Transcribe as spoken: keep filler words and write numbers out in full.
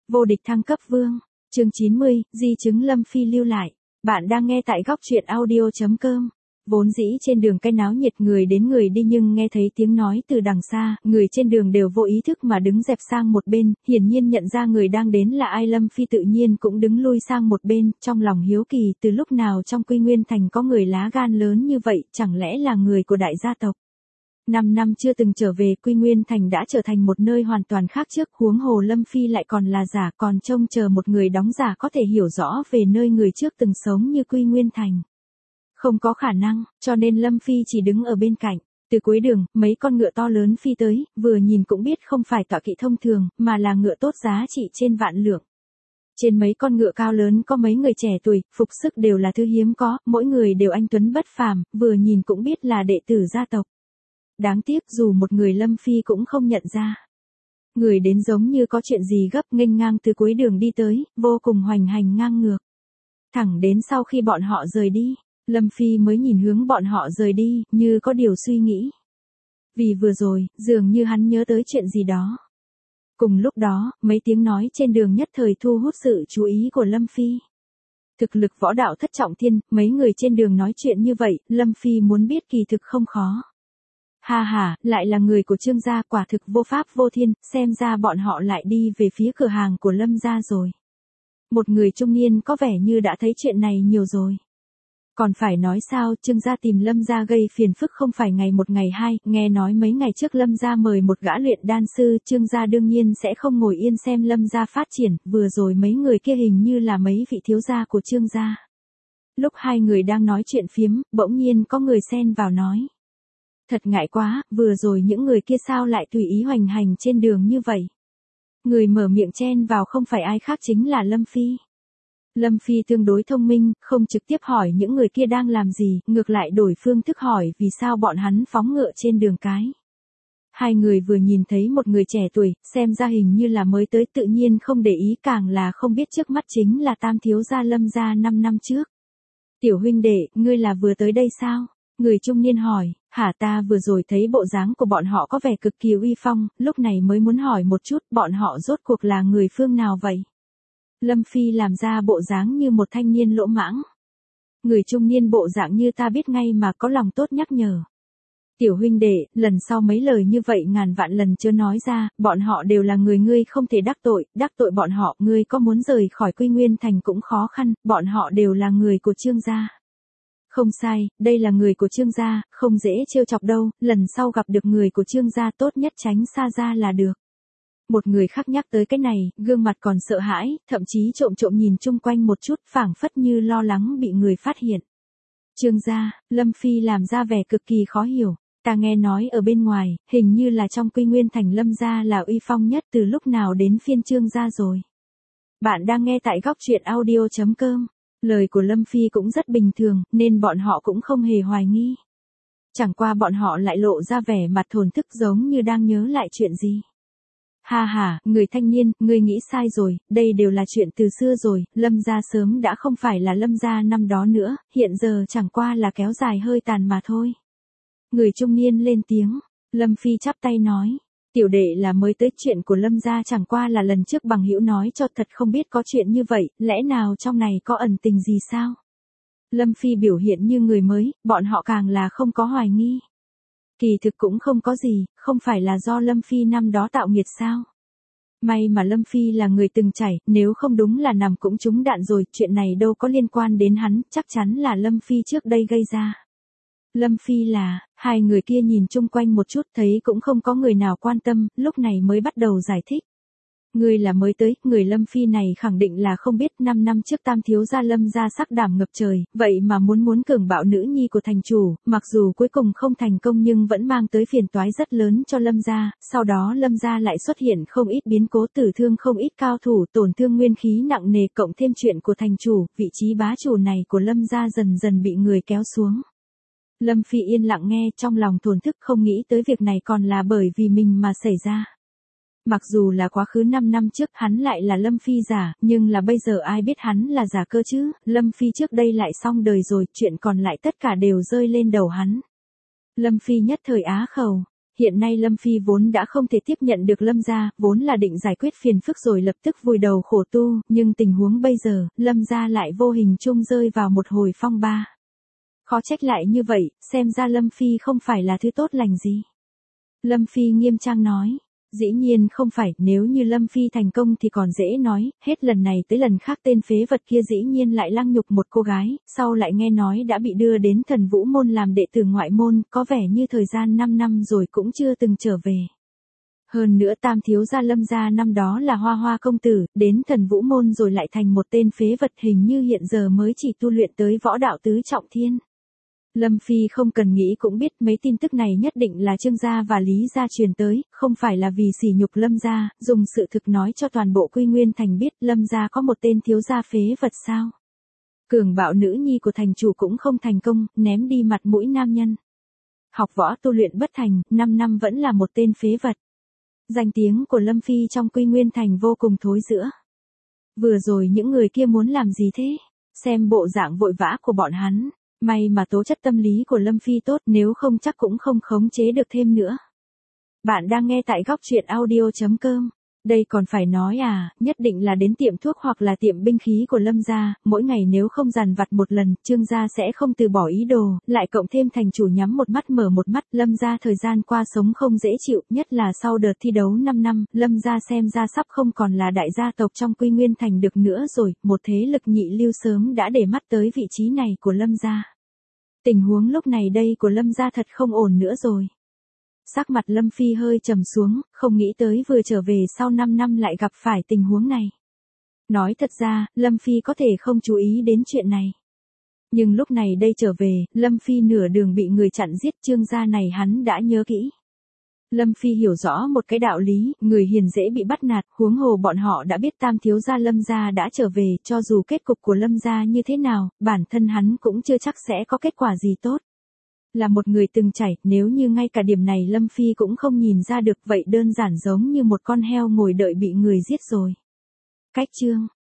Vô địch thăng cấp vương. Chương chín mươi, di chứng Lâm Phi lưu lại. Bạn đang nghe tại góc truyện audio chấm com. Vốn dĩ trên đường cái náo nhiệt người đến người đi nhưng nghe thấy tiếng nói từ đằng xa, người trên đường đều vô ý thức mà đứng dẹp sang một bên, hiển nhiên nhận ra người đang đến là ai. Lâm Phi tự nhiên cũng đứng lui sang một bên, trong lòng hiếu kỳ từ lúc nào trong Quy Nguyên Thành có người lá gan lớn như vậy, chẳng lẽ là người của đại gia tộc. Năm năm chưa từng trở về, Quy Nguyên Thành đã trở thành một nơi hoàn toàn khác trước, huống hồ Lâm Phi lại còn là giả, còn trông chờ một người đóng giả có thể hiểu rõ về nơi người trước từng sống như Quy Nguyên Thành. Không có khả năng, cho nên Lâm Phi chỉ đứng ở bên cạnh. Từ cuối đường, mấy con ngựa to lớn phi tới, vừa nhìn cũng biết không phải tọa kỵ thông thường, mà là ngựa tốt giá trị trên vạn lượng. Trên mấy con ngựa cao lớn có mấy người trẻ tuổi, phục sức đều là thứ hiếm có, mỗi người đều anh tuấn bất phàm, vừa nhìn cũng biết là đệ tử gia tộc. Đáng tiếc dù một người Lâm Phi cũng không nhận ra. Người đến giống như có chuyện gì gấp, nghênh ngang từ cuối đường đi tới, vô cùng hoành hành ngang ngược. Thẳng đến sau khi bọn họ rời đi, Lâm Phi mới nhìn hướng bọn họ rời đi, như có điều suy nghĩ. Vì vừa rồi, dường như hắn nhớ tới chuyện gì đó. Cùng lúc đó, mấy tiếng nói trên đường nhất thời thu hút sự chú ý của Lâm Phi. Thực lực võ đạo thất trọng thiên, mấy người trên đường nói chuyện như vậy, Lâm Phi muốn biết kỳ thực không khó. Ha ha, lại là người của Trương gia, quả thực vô pháp vô thiên, xem ra bọn họ lại đi về phía cửa hàng của Lâm gia rồi. Một người trung niên có vẻ như đã thấy chuyện này nhiều rồi. Còn phải nói sao, Trương gia tìm Lâm gia gây phiền phức không phải ngày một ngày hai, nghe nói mấy ngày trước Lâm gia mời một gã luyện đan sư, Trương gia đương nhiên sẽ không ngồi yên xem Lâm gia phát triển, vừa rồi mấy người kia hình như là mấy vị thiếu gia của Trương gia. Lúc hai người đang nói chuyện phiếm, bỗng nhiên có người xen vào nói. Thật ngại quá, vừa rồi những người kia sao lại tùy ý hoành hành trên đường như vậy. Người mở miệng chen vào không phải ai khác chính là Lâm Phi. Lâm Phi tương đối thông minh, không trực tiếp hỏi những người kia đang làm gì, ngược lại đổi phương thức hỏi vì sao bọn hắn phóng ngựa trên đường cái. Hai người vừa nhìn thấy một người trẻ tuổi, xem ra hình như là mới tới, tự nhiên không để ý, càng là không biết trước mắt chính là tam thiếu gia Lâm gia năm năm trước. Tiểu huynh đệ, ngươi là vừa tới đây sao? Người trung niên hỏi, hả, ta vừa rồi thấy bộ dáng của bọn họ có vẻ cực kỳ uy phong, lúc này mới muốn hỏi một chút bọn họ rốt cuộc là người phương nào vậy? Lâm Phi làm ra bộ dáng như một thanh niên lỗ mãng. Người trung niên bộ dạng như ta biết ngay mà có lòng tốt nhắc nhở. Tiểu huynh đệ, lần sau mấy lời như vậy ngàn vạn lần chưa nói ra, bọn họ đều là người ngươi không thể đắc tội, đắc tội bọn họ, ngươi có muốn rời khỏi Quy Nguyên Thành cũng khó khăn, bọn họ đều là người của Trương gia. Không sai, đây là người của Trương gia, không dễ trêu chọc đâu, lần sau gặp được người của Trương gia tốt nhất tránh xa ra là được. Một người khác nhắc tới cái này, gương mặt còn sợ hãi, thậm chí trộm trộm nhìn chung quanh một chút, phảng phất như lo lắng bị người phát hiện. Trương gia, Lâm Phi làm ra vẻ cực kỳ khó hiểu, ta nghe nói ở bên ngoài, hình như là trong Quy Nguyên Thành Lâm gia là uy phong nhất, từ lúc nào đến phiên Trương gia rồi. Bạn đang nghe tại góc truyện audio chấm com. Lời của Lâm Phi cũng rất bình thường, nên bọn họ cũng không hề hoài nghi. Chẳng qua bọn họ lại lộ ra vẻ mặt thổn thức giống như đang nhớ lại chuyện gì. Ha ha, người thanh niên, ngươi nghĩ sai rồi, đây đều là chuyện từ xưa rồi, Lâm gia sớm đã không phải là Lâm gia năm đó nữa, hiện giờ chẳng qua là kéo dài hơi tàn mà thôi. Người trung niên lên tiếng, Lâm Phi chắp tay nói. Tiểu đệ là mới tới, chuyện của Lâm gia chẳng qua là lần trước bằng hữu nói cho, thật không biết có chuyện như vậy, lẽ nào trong này có ẩn tình gì sao? Lâm Phi biểu hiện như người mới, bọn họ càng là không có hoài nghi. Kỳ thực cũng không có gì, không phải là do Lâm Phi năm đó tạo nghiệt sao? May mà Lâm Phi là người từng chảy, nếu không đúng là nằm cũng trúng đạn rồi, chuyện này đâu có liên quan đến hắn, chắc chắn là Lâm Phi trước đây gây ra. Lâm Phi là, hai người kia nhìn chung quanh một chút thấy cũng không có người nào quan tâm, lúc này mới bắt đầu giải thích. Người là mới tới, người Lâm Phi này khẳng định là không biết, năm năm trước tam thiếu gia Lâm gia sắc đảm ngập trời, vậy mà muốn muốn cường bạo nữ nhi của thành chủ, mặc dù cuối cùng không thành công nhưng vẫn mang tới phiền toái rất lớn cho Lâm gia, sau đó Lâm gia lại xuất hiện không ít biến cố, tử thương không ít cao thủ, tổn thương nguyên khí nặng nề, cộng thêm chuyện của thành chủ, vị trí bá chủ này của Lâm gia dần dần bị người kéo xuống. Lâm Phi yên lặng nghe, trong lòng thổn thức, không nghĩ tới việc này còn là bởi vì mình mà xảy ra. Mặc dù là quá khứ năm năm trước hắn lại là Lâm Phi giả, nhưng là bây giờ ai biết hắn là giả cơ chứ, Lâm Phi trước đây lại xong đời rồi, chuyện còn lại tất cả đều rơi lên đầu hắn. Lâm Phi nhất thời á khẩu, Hiện nay Lâm Phi vốn đã không thể tiếp nhận được Lâm gia, vốn là định giải quyết phiền phức rồi lập tức vùi đầu khổ tu, nhưng tình huống bây giờ, Lâm gia lại vô hình chung rơi vào một hồi phong ba. Khó trách lại như vậy, xem ra Lâm Phi không phải là thứ tốt lành gì. Lâm Phi nghiêm trang nói. Dĩ nhiên không phải, nếu như Lâm Phi thành công thì còn dễ nói, hết lần này tới lần khác tên phế vật kia dĩ nhiên lại lăng nhục một cô gái, sau lại nghe nói đã bị đưa đến Thần Vũ Môn làm đệ tử ngoại môn, có vẻ như thời gian năm năm rồi cũng chưa từng trở về. Hơn nữa tam thiếu gia Lâm gia năm đó là Hoa Hoa công tử, đến Thần Vũ Môn rồi lại thành một tên phế vật, hình như hiện giờ mới chỉ tu luyện tới võ đạo tứ trọng thiên. Lâm Phi không cần nghĩ cũng biết mấy tin tức này nhất định là Trương gia và Lý gia truyền tới, không phải là vì sỉ nhục Lâm gia, dùng sự thực nói cho toàn bộ Quy Nguyên thành biết Lâm gia có một tên thiếu gia phế vật sao. Cường bạo nữ nhi của thành chủ cũng không thành công, ném đi mặt mũi nam nhân. Học võ tu luyện bất thành, năm năm vẫn là một tên phế vật. Danh tiếng của Lâm Phi trong Quy Nguyên thành vô cùng thối rữa. Vừa rồi những người kia muốn làm gì thế? Xem bộ dạng vội vã của bọn hắn. May mà tố chất tâm lý của Lâm Phi tốt, nếu không chắc cũng không khống chế được thêm nữa. Bạn đang nghe tại góc truyện audio chấm com. Đây còn phải nói à, nhất định là đến tiệm thuốc hoặc là tiệm binh khí của Lâm gia, mỗi ngày nếu không dằn vặt một lần, Trương gia sẽ không từ bỏ ý đồ, lại cộng thêm thành chủ nhắm một mắt mở một mắt, Lâm gia thời gian qua sống không dễ chịu, nhất là sau đợt thi đấu năm năm, Lâm gia xem ra sắp không còn là đại gia tộc trong Quy Nguyên thành được nữa rồi, một thế lực nhị lưu sớm đã để mắt tới vị trí này của Lâm gia. Tình huống lúc này đây của Lâm gia thật không ổn nữa rồi. Sắc mặt Lâm Phi hơi trầm xuống, không nghĩ tới vừa trở về sau năm năm lại gặp phải tình huống này. Nói thật ra, Lâm Phi có thể không chú ý đến chuyện này. Nhưng lúc này đây trở về, Lâm Phi nửa đường bị người chặn giết, Trương gia này hắn đã nhớ kỹ. Lâm Phi hiểu rõ một cái đạo lý, người hiền dễ bị bắt nạt, huống hồ bọn họ đã biết tam thiếu gia Lâm gia đã trở về, cho dù kết cục của Lâm gia như thế nào, bản thân hắn cũng chưa chắc sẽ có kết quả gì tốt. Là một người từng trải, nếu như ngay cả điểm này Lâm Phi cũng không nhìn ra được, vậy đơn giản giống như một con heo ngồi đợi bị người giết rồi. Cách chương